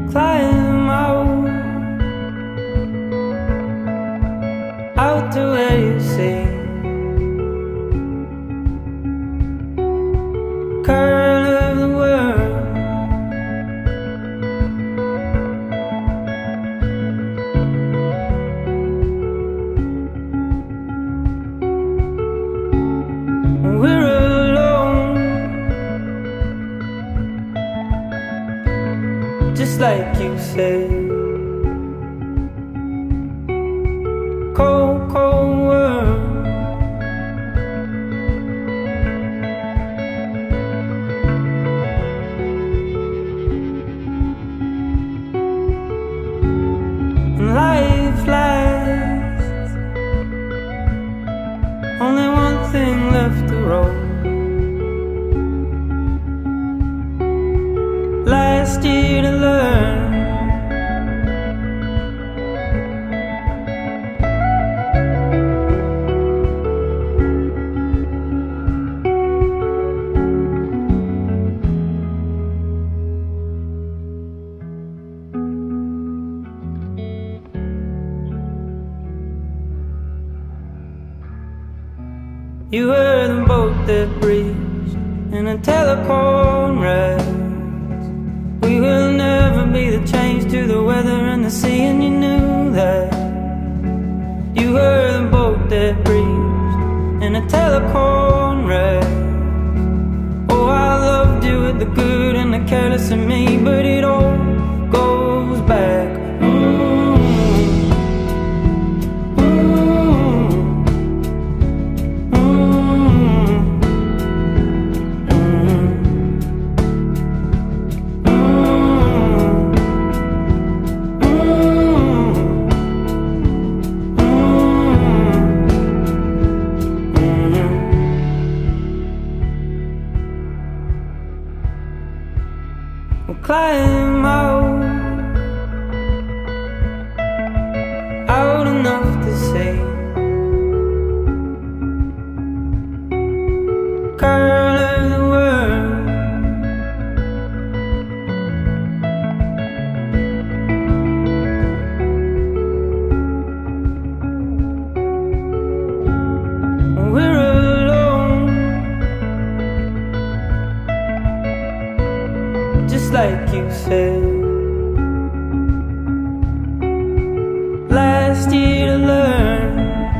climb out to where you see curl of the world. We're alone, just like you said. Cold, cold world. And life lasts, only one thing left to roll. Last year to learn. You were the boat that breached in a telephone rest. We will never be the change to the weather and the sea, and you knew that. You were the boat that breached in a telephone rest. Oh, I loved you with the good and the careless in me, but it all goes back. We'll climb out enough to see curl of the world. We're alone, just like you said. Last year to learn.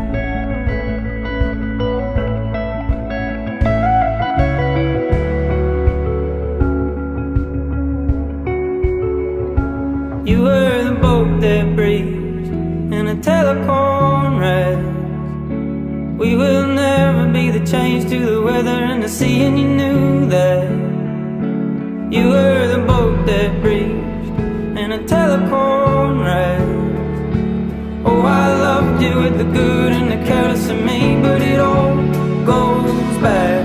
You were the boat that breached in a telephone rest. We will never be the change to the weather and the sea, and you knew that. You were the boat that breached in a telephone rest. Oh, I loved you with the good and the careless in me, but it all goes back.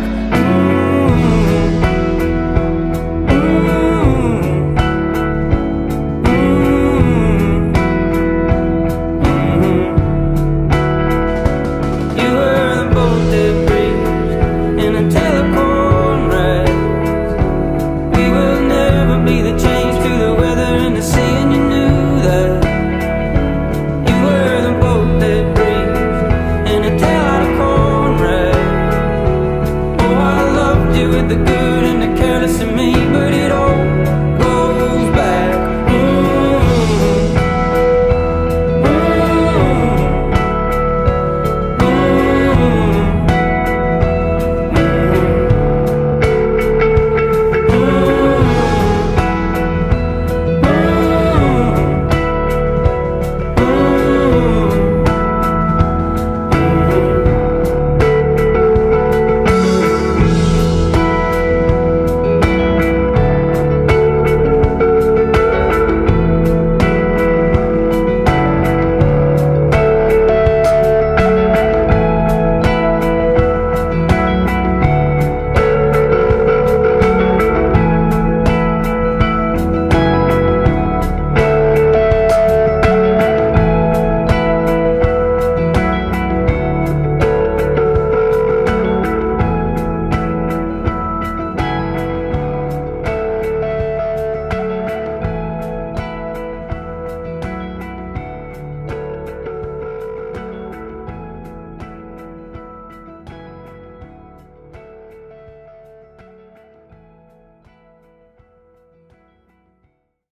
You were the boat that breached in a telephone rest. We will never be the